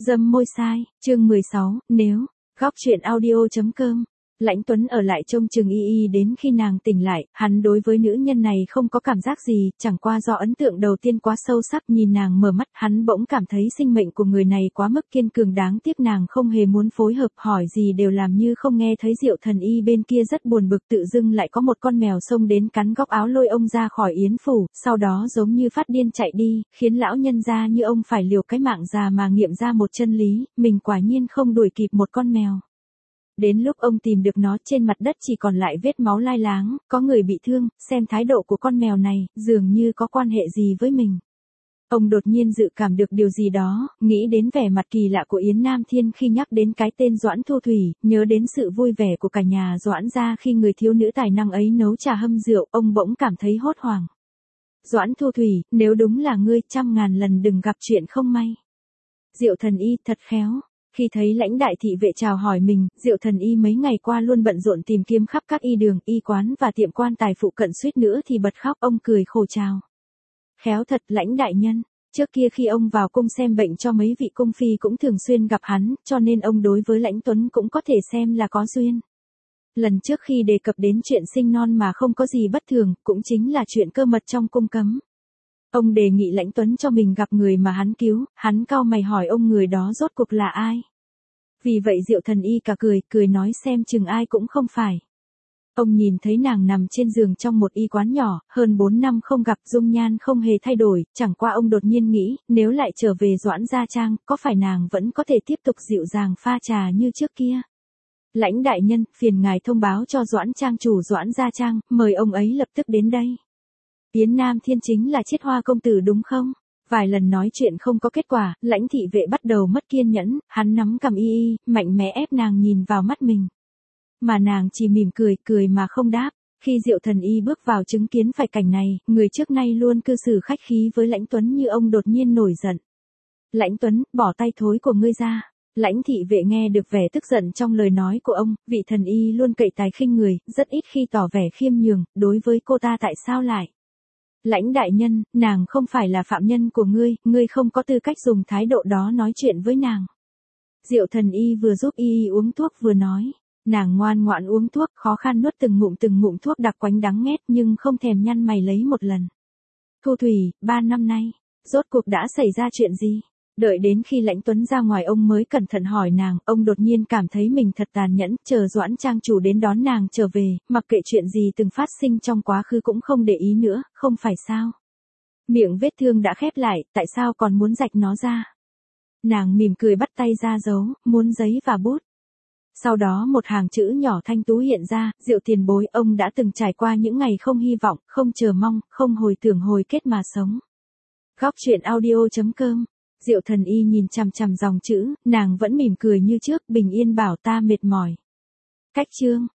Dâm môi sai, chương 16, nếu, góc truyện audio.com. Lãnh Tuấn ở lại trông chừng Y đến khi nàng tỉnh lại, hắn đối với nữ nhân này không có cảm giác gì, chẳng qua do ấn tượng đầu tiên quá sâu sắc, nhìn nàng mở mắt, hắn bỗng cảm thấy sinh mệnh của người này quá mức kiên cường, đáng tiếc nàng không hề muốn phối hợp, hỏi gì đều làm như không nghe thấy. Diệu Thần Y bên kia rất buồn bực, tự dưng lại có một con mèo xông đến cắn góc áo lôi ông ra khỏi yến phủ, sau đó giống như phát điên chạy đi, khiến lão nhân gia như ông phải liều cái mạng già mà nghiệm ra một chân lý, mình quả nhiên không đuổi kịp một con mèo. Đến lúc ông tìm được nó, trên mặt đất chỉ còn lại vết máu lai láng, có người bị thương, xem thái độ của con mèo này, dường như có quan hệ gì với mình. Ông đột nhiên dự cảm được điều gì đó, nghĩ đến vẻ mặt kỳ lạ của Yến Nam Thiên khi nhắc đến cái tên Doãn Thu Thủy, nhớ đến sự vui vẻ của cả nhà Doãn gia khi người thiếu nữ tài năng ấy nấu trà hâm rượu, ông bỗng cảm thấy hốt hoảng. Doãn Thu Thủy, nếu đúng là ngươi, 100.000 lần đừng gặp chuyện không may. Diệu Thần Y thật khéo. Khi thấy lãnh đại thị vệ chào hỏi mình, Diệu Thần Y mấy ngày qua luôn bận rộn tìm kiếm khắp các y đường, y quán và tiệm quan tài phụ cận, suýt nữa thì bật khóc. Ông cười khổ chào. Khéo thật lãnh đại nhân, trước kia khi ông vào cung xem bệnh cho mấy vị cung phi cũng thường xuyên gặp hắn, cho nên ông đối với Lãnh Tuấn cũng có thể xem là có duyên. Lần trước khi đề cập đến chuyện sinh non mà không có gì bất thường, cũng chính là chuyện cơ mật trong cung cấm. Ông đề nghị Lãnh Tuấn cho mình gặp người mà hắn cứu, hắn cau mày hỏi ông người đó rốt cuộc là ai. Vì vậy Diệu Thần Y cả cười nói xem chừng ai cũng không phải. Ông nhìn thấy nàng nằm trên giường trong một y quán nhỏ, hơn 4 năm không gặp, dung nhan không hề thay đổi, chẳng qua ông đột nhiên nghĩ, nếu lại trở về Doãn gia trang, có phải nàng vẫn có thể tiếp tục dịu dàng pha trà như trước kia. Lãnh đại nhân, phiền ngài thông báo cho Doãn trang chủ Doãn gia trang, mời ông ấy lập tức đến đây. Yến Nam Thiên chính là Chiết Hoa công tử đúng không? Vài lần nói chuyện không có kết quả, lãnh thị vệ bắt đầu mất kiên nhẫn, hắn nắm cầm Y, mạnh mẽ ép nàng nhìn vào mắt mình. Mà nàng chỉ mỉm cười mà không đáp. Khi Diệu Thần Y bước vào chứng kiến phải cảnh này, người trước nay luôn cư xử khách khí với Lãnh Tuấn như ông đột nhiên nổi giận. Lãnh Tuấn, bỏ tay thối của ngươi ra. Lãnh thị vệ nghe được vẻ tức giận trong lời nói của ông, vị thần y luôn cậy tài khinh người, rất ít khi tỏ vẻ khiêm nhường, đối với cô ta tại sao lại. Lãnh đại nhân, nàng không phải là phạm nhân của ngươi không có tư cách dùng thái độ đó nói chuyện với nàng. Diệu Thần Y vừa giúp Y uống thuốc vừa nói. Nàng ngoan ngoãn uống thuốc, khó khăn nuốt từng ngụm thuốc đặc quánh đắng nghét nhưng không thèm nhăn mày lấy một lần. Thu Thủy, 3 năm nay, rốt cuộc đã xảy ra chuyện gì? Đợi đến khi Lãnh Tuấn ra ngoài ông mới cẩn thận hỏi nàng, ông đột nhiên cảm thấy mình thật tàn nhẫn, chờ Doãn trang chủ đến đón nàng trở về, mặc kệ chuyện gì từng phát sinh trong quá khứ cũng không để ý nữa, không phải sao? Miệng vết thương đã khép lại, tại sao còn muốn rạch nó ra? Nàng mỉm cười bắt tay ra dấu, muốn giấy và bút. Sau đó một hàng chữ nhỏ thanh tú hiện ra, Diệu tiền bối, ông đã từng trải qua những ngày không hy vọng, không chờ mong, không hồi tưởng hồi kết mà sống. Góc truyện audio.com. Diệu Thần Y nhìn chằm chằm dòng chữ, nàng vẫn mỉm cười như trước, bình yên bảo ta mệt mỏi. Cách chương.